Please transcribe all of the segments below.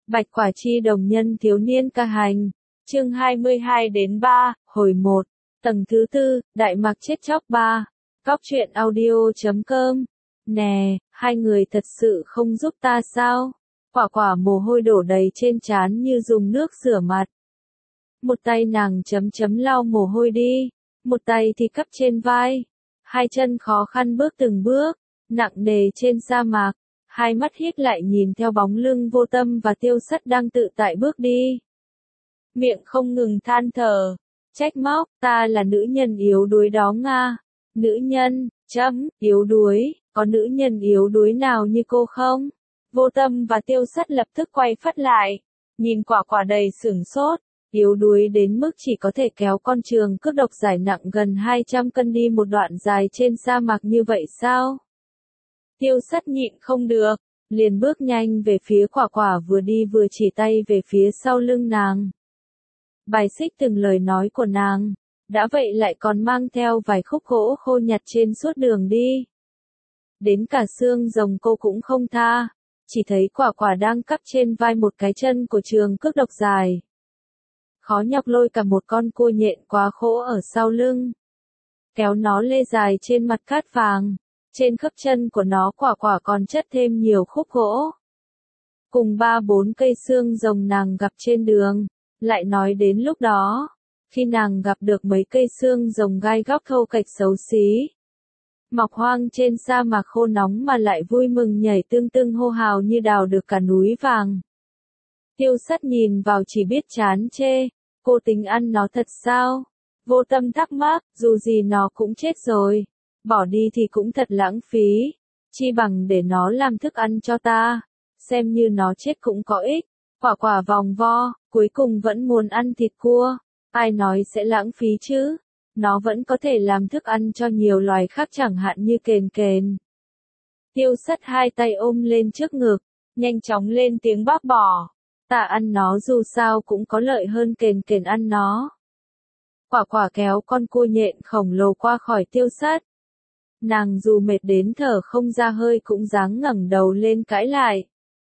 Bạch Quả Chi đồng nhân thiếu niên ca hành. Chương 22-3, hồi 1. Tầng thứ 4, Đại Mạc chết chóc 3. Cóc truyện audio.com. Nè, hai người thật sự không giúp ta sao? Quả Quả mồ hôi đổ đầy trên trán như dùng nước rửa mặt. Một tay nàng lau mồ hôi đi, một tay thì cắp trên vai. Hai chân khó khăn bước từng bước, nặng nề trên sa mạc. Hai mắt híp lại nhìn theo bóng lưng Vô Tâm và Tiêu Sắt đang tự tại bước đi. Miệng không ngừng than thở, trách móc, ta là nữ nhân yếu đuối đó Nga. Nữ nhân, yếu đuối, có nữ nhân yếu đuối nào như cô không? Vô Tâm và Tiêu Sắt lập tức quay phắt lại, nhìn Quả Quả đầy sửng sốt, yếu đuối đến mức chỉ có thể kéo con trường cước độc giải nặng gần 200 cân đi một đoạn dài trên sa mạc như vậy sao? Tiêu Sắt nhịn không được, liền bước nhanh về phía Quả Quả vừa đi vừa chỉ tay về phía sau lưng nàng. Bài xích từng lời nói của nàng, đã vậy lại còn mang theo vài khúc gỗ khô nhặt trên suốt đường đi. Đến cả xương rồng cô cũng không tha, chỉ thấy Quả Quả đang cắp trên vai một cái chân của trường cước độc dài. Khó nhọc lôi cả một con cua nhện quá khổ ở sau lưng, kéo nó lê dài trên mặt cát vàng. Trên khớp chân của nó Quả Quả còn chất thêm nhiều khúc gỗ. Cùng 3-4 cây xương rồng nàng gặp trên đường. Lại nói đến lúc đó, khi nàng gặp được mấy cây xương rồng gai góc thô kệch xấu xí. Mọc hoang trên sa mạc khô nóng mà lại vui mừng nhảy tưng tưng hô hào như đào được cả núi vàng. Tiêu Sắt nhìn vào chỉ biết chán chê, cô tính ăn nó thật sao? Vô Tâm thắc mắc, dù gì nó cũng chết rồi. Bỏ đi thì cũng thật lãng phí, chi bằng để nó làm thức ăn cho ta, xem như nó chết cũng có ích. Quả Quả vòng vo, cuối cùng vẫn muốn ăn thịt cua, ai nói sẽ lãng phí chứ, nó vẫn có thể làm thức ăn cho nhiều loài khác chẳng hạn như kền kền. Tiêu Sắt hai tay ôm lên trước ngực, nhanh chóng lên tiếng bác bỏ, ta ăn nó dù sao cũng có lợi hơn kền kền ăn nó. Quả Quả kéo con cua nhện khổng lồ qua khỏi Tiêu Sắt. Nàng dù mệt đến thở không ra hơi cũng dáng ngẩng đầu lên cãi lại.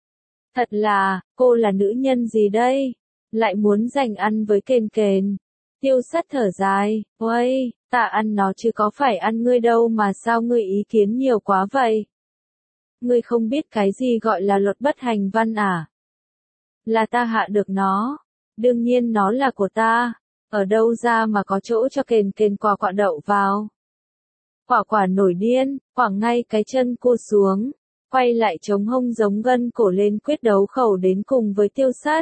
Thật là, cô là nữ nhân gì đây? Lại muốn giành ăn với kền kền. Tiêu Sắt thở dài, ôi, ta ăn nó chứ có phải ăn ngươi đâu mà sao ngươi ý kiến nhiều quá vậy? Ngươi không biết cái gì gọi là luật bất hành văn à? Là ta hạ được nó. Đương nhiên nó là của ta. Ở đâu ra mà có chỗ cho kền kền Quả Quả đậu vào? Quả Quả nổi điên, quẳng ngay cái chân cua xuống, quay lại chống hông giống gân cổ lên quyết đấu khẩu đến cùng với Tiêu Sắt.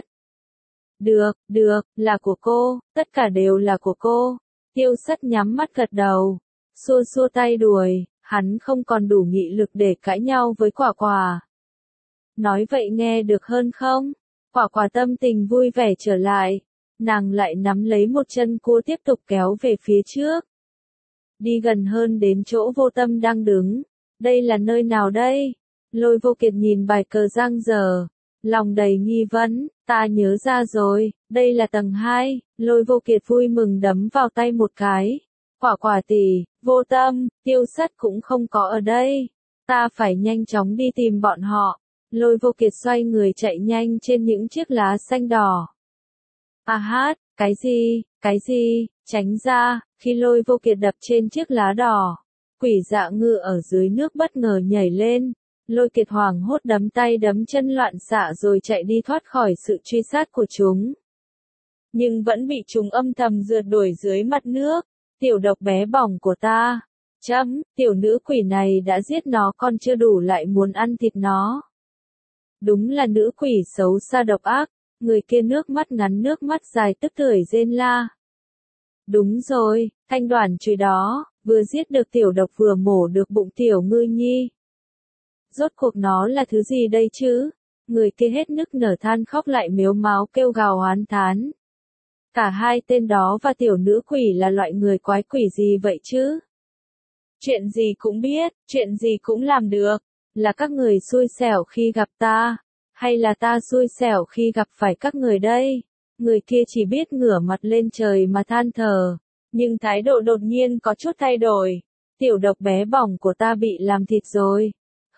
Được, là của cô, tất cả đều là của cô. Tiêu Sắt nhắm mắt gật đầu, xua xua tay đuổi, hắn không còn đủ nghị lực để cãi nhau với Quả Quả. Nói vậy nghe được hơn không? Quả Quả tâm tình vui vẻ trở lại, nàng lại nắm lấy một chân cua tiếp tục kéo về phía trước. Đi gần hơn đến chỗ Vô Tâm đang đứng. Đây là nơi nào đây? Lôi Vô Kiệt nhìn bài cờ giang dở, lòng đầy nghi vấn, ta nhớ ra rồi, đây là tầng 2, Lôi Vô Kiệt vui mừng đấm vào tay một cái. Quả Quả tỷ, Vô Tâm, Tiêu Sắt cũng không có ở đây. Ta phải nhanh chóng đi tìm bọn họ. Lôi Vô Kiệt xoay người chạy nhanh trên những chiếc lá xanh đỏ. À hát, cái gì, tránh ra, khi Lôi Vô Kiệt đập trên chiếc lá đỏ. Quỷ Dạ Ngư ở dưới nước bất ngờ nhảy lên. Lôi Kiệt hoảng hốt đấm tay đấm chân loạn xạ rồi chạy đi thoát khỏi sự truy sát của chúng. Nhưng vẫn bị chúng âm thầm rượt đuổi dưới mặt nước. Tiểu độc bé bỏng của ta. Tiểu nữ quỷ này đã giết nó còn chưa đủ lại muốn ăn thịt nó. Đúng là nữ quỷ xấu xa độc ác. Người kia nước mắt ngắn nước mắt dài tức tưởi rên la. Đúng rồi, Thanh Đoản chùy đó, vừa giết được tiểu độc vừa mổ được bụng tiểu ngư nhi. Rốt cuộc nó là thứ gì đây chứ? Người kia hết nức nở than khóc lại mếu máo kêu gào oán thán. Cả hai tên đó và tiểu nữ quỷ là loại người quái quỷ gì vậy chứ? Chuyện gì cũng biết, chuyện gì cũng làm được. Là các người xui xẻo khi gặp ta, hay là ta xui xẻo khi gặp phải các người đây? Người kia chỉ biết ngửa mặt lên trời mà than thở, nhưng thái độ đột nhiên có chút thay đổi. Tiểu độc bé bỏng của ta bị làm thịt rồi.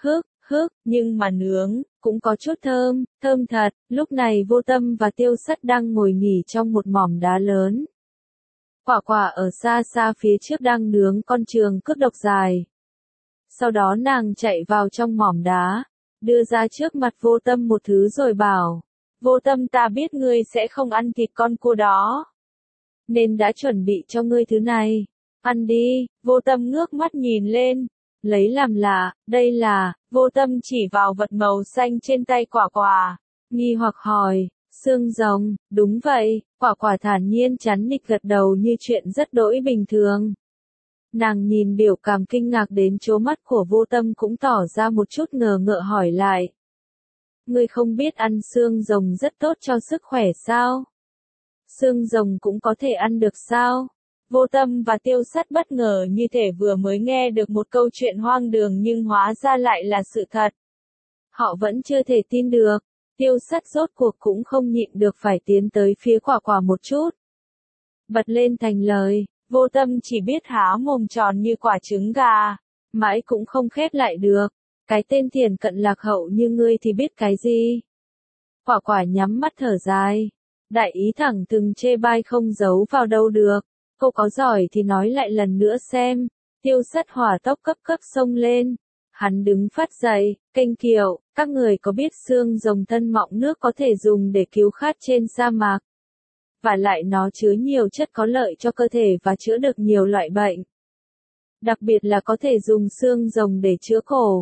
hức, nhưng mà nướng, cũng có chút thơm, thơm thật. Lúc này Vô Tâm và Tiêu Sắt đang ngồi nghỉ trong một mỏm đá lớn. Quả Quả ở xa xa phía trước đang nướng con trường cước độc dài. Sau đó nàng chạy vào trong mỏm đá, đưa ra trước mặt Vô Tâm một thứ rồi bảo, Vô Tâm, ta biết ngươi sẽ không ăn thịt con cua đó, nên đã chuẩn bị cho ngươi thứ này. Ăn đi. Vô Tâm ngước mắt nhìn lên, lấy làm lạ, đây là. Vô Tâm chỉ vào vật màu xanh trên tay Quả Quả, nghi hoặc hỏi, xương rồng. Đúng vậy. Quả Quả thản nhiên chắn nịch gật đầu như chuyện rất đỗi bình thường. Nàng nhìn biểu cảm kinh ngạc đến chố mắt của Vô Tâm cũng tỏ ra một chút ngờ ngợ hỏi lại. Ngươi không biết ăn xương rồng rất tốt cho sức khỏe sao? Xương rồng cũng có thể ăn được sao? Vô Tâm và Tiêu Sắt bất ngờ như thể vừa mới nghe được một câu chuyện hoang đường nhưng hóa ra lại là sự thật. Họ vẫn chưa thể tin được. Tiêu Sắt rốt cuộc cũng không nhịn được phải tiến tới phía Quả Quả một chút. Bật lên thành lời, Vô Tâm chỉ biết há mồm tròn như quả trứng gà, mãi cũng không khép lại được. Cái tên thiền cận lạc hậu như ngươi thì biết cái gì? Quả Quả nhắm mắt thở dài. Đại ý thẳng từng chê bai không giấu vào đâu được. Cô có giỏi thì nói lại lần nữa xem. Tiêu Sắt hỏa tốc cấp cấp xông lên. Hắn đứng phát dậy, kênh kiệu, các người có biết xương rồng thân mọng nước có thể dùng để cứu khát trên sa mạc? Và lại nó chứa nhiều chất có lợi cho cơ thể và chữa được nhiều loại bệnh. Đặc biệt là có thể dùng xương rồng để chữa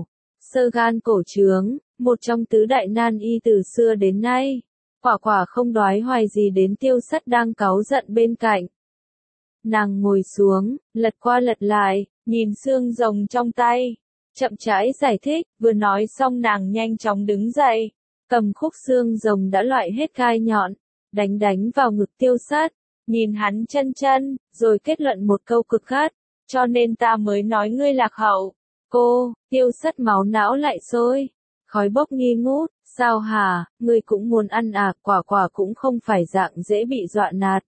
xơ gan cổ trướng, một trong tứ đại nan y từ xưa đến nay. Quả Quả không đoái hoài gì đến Tiêu Sắt đang cáu giận bên cạnh. Nàng ngồi xuống, lật qua lật lại, nhìn xương rồng trong tay. Chậm rãi giải thích, vừa nói xong nàng nhanh chóng đứng dậy. Cầm khúc xương rồng đã loại hết gai nhọn, đánh vào ngực Tiêu Sắt. Nhìn hắn chân, rồi kết luận một câu cực gắt. Cho nên ta mới nói ngươi lạc hậu. Cô. Tiêu Sắt máu não lại sôi. Khói bốc nghi ngút. Sao hả, ngươi cũng muốn ăn à? Quả Quả cũng không phải dạng dễ bị dọa nạt.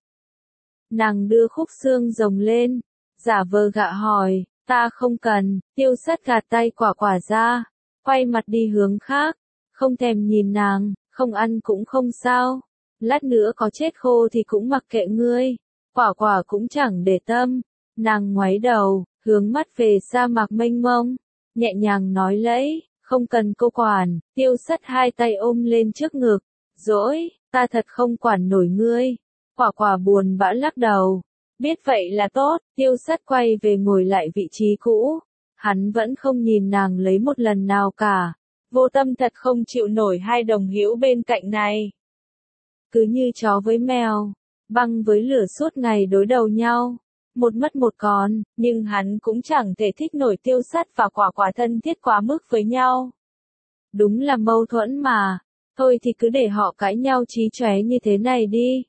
Nàng đưa khúc xương rồng lên, giả vờ gạ hỏi, ta không cần. Tiêu Sắt gạt tay Quả Quả ra, quay mặt đi hướng khác, không thèm nhìn nàng, không ăn cũng không sao. Lát nữa có chết khô thì cũng mặc kệ ngươi. Quả Quả cũng chẳng để tâm, nàng ngoáy đầu, hướng mắt về sa mạc mênh mông, nhẹ nhàng nói lẫy, không cần cô quản. Tiêu Sắt hai tay ôm lên trước ngực, dỗi, ta thật không quản nổi ngươi. Quả Quả buồn bã lắc đầu, biết vậy là tốt. Tiêu Sắt quay về ngồi lại vị trí cũ, hắn vẫn không nhìn nàng lấy một lần nào cả. Vô Tâm thật không chịu nổi hai đồng hữu bên cạnh này. Cứ như chó với mèo, băng với lửa suốt ngày đối đầu nhau, một mất một còn, nhưng hắn cũng chẳng thể thích nổi Tiêu Sắt và Quả Quả thân thiết quá mức với nhau. Đúng là mâu thuẫn mà, thôi thì cứ để họ cãi nhau chí chóe như thế này đi.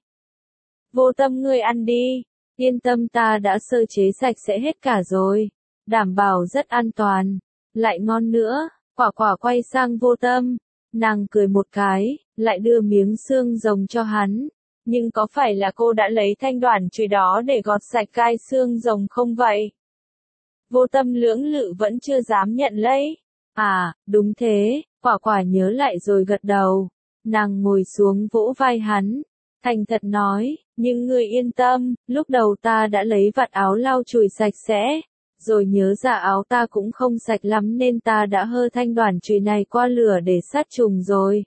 Vô Tâm, ngươi ăn đi, yên tâm, ta đã sơ chế sạch sẽ hết cả rồi, đảm bảo rất an toàn, lại ngon nữa. Quả Quả quay sang Vô Tâm, nàng cười một cái, lại đưa miếng xương rồng cho hắn. Nhưng có phải là cô đã lấy thanh đoản chùy đó để gọt sạch gai xương rồng không vậy? Vô Tâm lưỡng lự vẫn chưa dám nhận lấy. À, đúng thế. Quả Quả nhớ lại rồi gật đầu. Nàng ngồi xuống vỗ vai hắn, thành thật nói, nhưng ngươi yên tâm, lúc đầu ta đã lấy vạt áo lau chùi sạch sẽ, rồi nhớ ra áo ta cũng không sạch lắm nên ta đã hơ thanh đoản chùy này qua lửa để sát trùng rồi.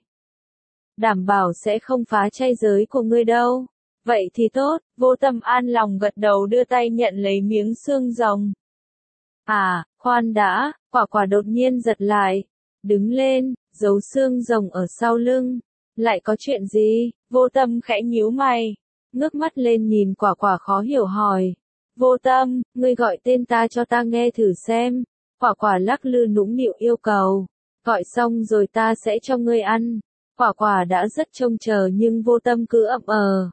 Đảm bảo sẽ không phá chay giới của ngươi đâu. Vậy thì tốt. Vô Tâm an lòng gật đầu, đưa tay nhận lấy miếng xương rồng. À, khoan đã. Quả Quả đột nhiên giật lại, đứng lên, giấu xương rồng ở sau lưng. Lại có chuyện gì? Vô Tâm khẽ nhíu mày, ngước mắt lên nhìn Quả Quả khó hiểu hỏi. Vô Tâm, ngươi gọi tên ta cho ta nghe thử xem. Quả Quả lắc lư nũng nịu yêu cầu. Gọi xong rồi ta sẽ cho ngươi ăn. Quả Quả đã rất trông chờ nhưng Vô Tâm cứ ậm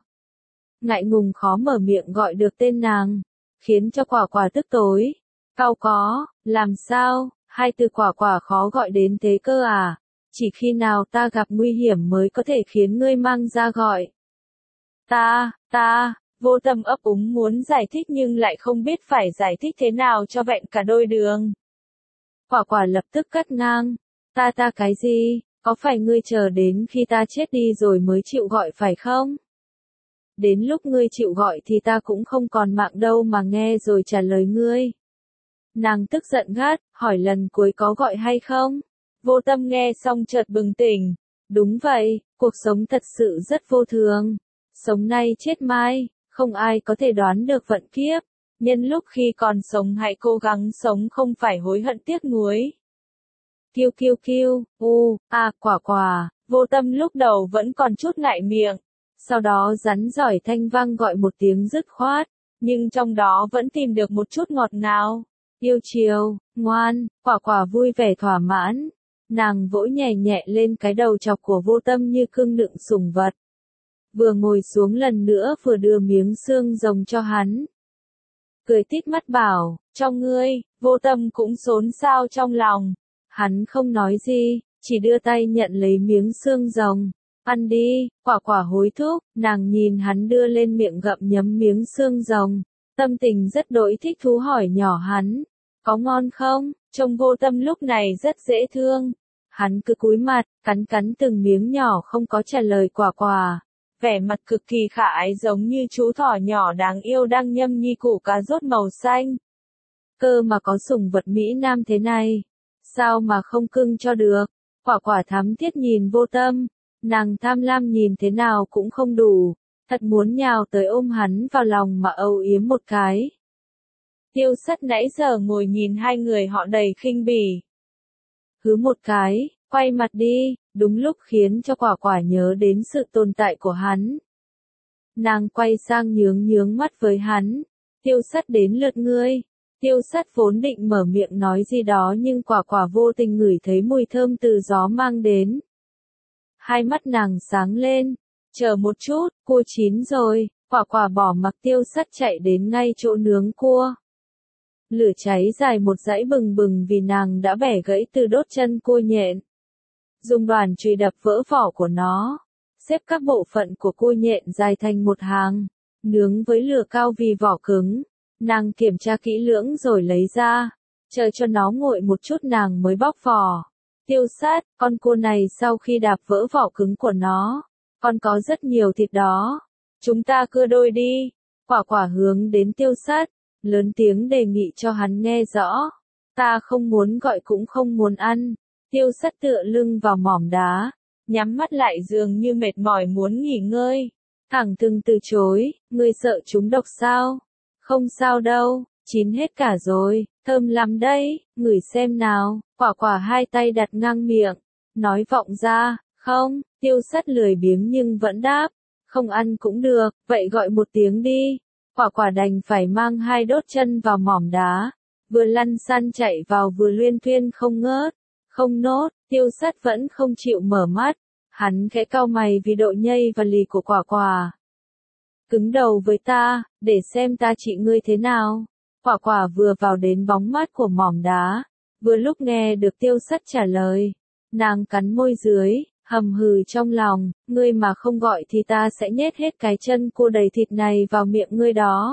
ngại ngùng khó mở miệng gọi được tên nàng, khiến cho Quả Quả tức tối. Cau có, làm sao, hai từ Quả Quả khó gọi đến thế cơ à? Chỉ khi nào ta gặp nguy hiểm mới có thể khiến ngươi mang ra gọi. Vô Tâm ấp úng muốn giải thích nhưng lại không biết phải giải thích thế nào cho vẹn cả đôi đường. Quả Quả lập tức cắt ngang. Ta cái gì? Có phải ngươi chờ đến khi ta chết đi rồi mới chịu gọi phải không? Đến lúc ngươi chịu gọi thì ta cũng không còn mạng đâu mà nghe rồi trả lời ngươi. Nàng tức giận gắt, hỏi lần cuối có gọi hay không? Vô Tâm nghe xong chợt bừng tỉnh. Đúng vậy, cuộc sống thật sự rất vô thường. Sống nay chết mai, không ai có thể đoán được vận kiếp. Nhân lúc khi còn sống hãy cố gắng sống không phải hối hận tiếc nuối. Kiêu kiêu kiêu, quả quả, Vô Tâm lúc đầu vẫn còn chút ngại miệng. Sau đó rắn giỏi thanh vang gọi một tiếng dứt khoát, nhưng trong đó vẫn tìm được một chút ngọt ngào. Yêu chiều, ngoan, quả quả vui vẻ thỏa mãn. Nàng vỗ nhẹ nhẹ lên cái đầu chọc của Vô Tâm như cưng đựng sủng vật. Vừa ngồi xuống lần nữa vừa đưa miếng xương rồng cho hắn. Cười tít mắt bảo, cho ngươi. Vô Tâm cũng xốn xao trong lòng. Hắn không nói gì, chỉ đưa tay nhận lấy miếng xương rồng. Ăn đi, quả quả hối thúc, nàng nhìn hắn đưa lên miệng gặm nhấm miếng xương rồng. Tâm tình rất đỗi thích thú hỏi nhỏ hắn, có ngon không? Trông Vô Tâm lúc này rất dễ thương. Hắn cứ cúi mặt, cắn cắn từng miếng nhỏ không có trả lời quả quả. Vẻ mặt cực kỳ khả ái giống như chú thỏ nhỏ đáng yêu đang nhâm nhi củ cà rốt màu xanh. Cơ mà có sủng vật Mỹ Nam thế này, sao mà không cưng cho được? Quả quả thắm thiết nhìn Vô Tâm, nàng tham lam nhìn thế nào cũng không đủ, thật muốn nhào tới ôm hắn vào lòng mà âu yếm một cái. Tiêu Sắt nãy giờ ngồi nhìn hai người họ đầy khinh bỉ. Hứ một cái, quay mặt đi, đúng lúc khiến cho quả quả nhớ đến sự tồn tại của hắn. Nàng quay sang nhướng nhướng mắt với hắn. Tiêu Sắt đến lượt ngươi. Tiêu Sắt vốn định mở miệng nói gì đó nhưng quả quả vô tình ngửi thấy mùi thơm từ gió mang đến. Hai mắt nàng sáng lên. Chờ một chút, cua chín rồi. Quả quả bỏ mặc Tiêu Sắt chạy đến ngay chỗ nướng cua. Lửa cháy dài một dãy bừng bừng vì nàng đã bẻ gãy từ đốt chân cua nhện. Dùng đoàn chùy đập vỡ vỏ của nó. Xếp các bộ phận của cua nhện dài thành một hàng. Nướng với lửa cao vì vỏ cứng. Nàng kiểm tra kỹ lưỡng rồi lấy ra. Chờ cho nó nguội một chút nàng mới bóc vỏ. Tiêu Sát, con cua này sau khi đạp vỡ vỏ cứng của nó, còn có rất nhiều thịt đó. Chúng ta cưa đôi đi. Quả quả hướng đến Tiêu Sát, lớn tiếng đề nghị cho hắn nghe rõ. Ta không muốn gọi cũng không muốn ăn. Tiêu Sát tựa lưng vào mỏm đá, nhắm mắt lại dường như mệt mỏi muốn nghỉ ngơi. Thẳng thừng từ chối, ngươi sợ chúng độc sao? Không sao đâu, chín hết cả rồi, thơm lắm đấy, ngửi xem nào. Quả quả hai tay đặt ngang miệng, nói vọng ra, không. Tiêu Sắt lười biếng nhưng vẫn đáp, không ăn cũng được, vậy gọi một tiếng đi. Quả quả đành phải mang hai đốt chân vào mỏm đá, vừa lăn xăn chạy vào vừa luyên thuyên không ngớt. Không nốt, Tiêu Sắt vẫn không chịu mở mắt. Hắn khẽ cau mày vì độ nhây và lì của quả quả. Cứng đầu với ta, để xem ta trị ngươi thế nào. Quả quả vừa vào đến bóng mát của mỏm đá, vừa lúc nghe được Tiêu Sắt trả lời. Nàng cắn môi dưới, hầm hừ trong lòng, ngươi mà không gọi thì ta sẽ nhét hết cái chân cua đầy thịt này vào miệng ngươi đó.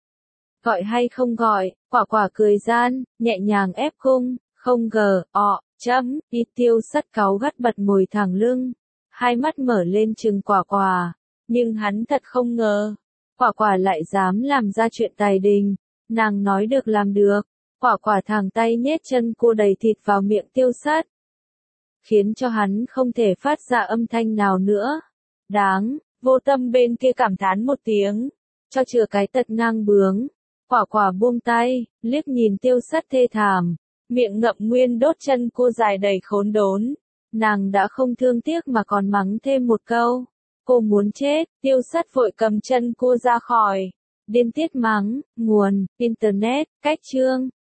Gọi hay không gọi, quả quả cười gian, nhẹ nhàng ép cung, không đi. Tiêu Sắt cáu gắt bật ngồi thẳng lưng, hai mắt mở lên trừng quả quả, nhưng hắn thật không ngờ, quả quả lại dám làm ra chuyện tài đình. Nàng nói được làm được, quả quả thẳng tay nhét chân cua đầy thịt vào miệng Tiêu Sắt, khiến cho hắn không thể phát ra âm thanh nào nữa. Đáng, Vô Tâm bên kia cảm thán một tiếng, cho chừa cái tật ngang bướng. Quả quả buông tay, liếc nhìn Tiêu Sắt thê thảm, miệng ngậm nguyên đốt chân cua dài đầy khốn đốn. Nàng đã không thương tiếc mà còn mắng thêm một câu. Cô muốn chết. Tiêu Sắt vội cầm chân cua ra khỏi. Điên tiết mắng, nguồn, internet, cách chương.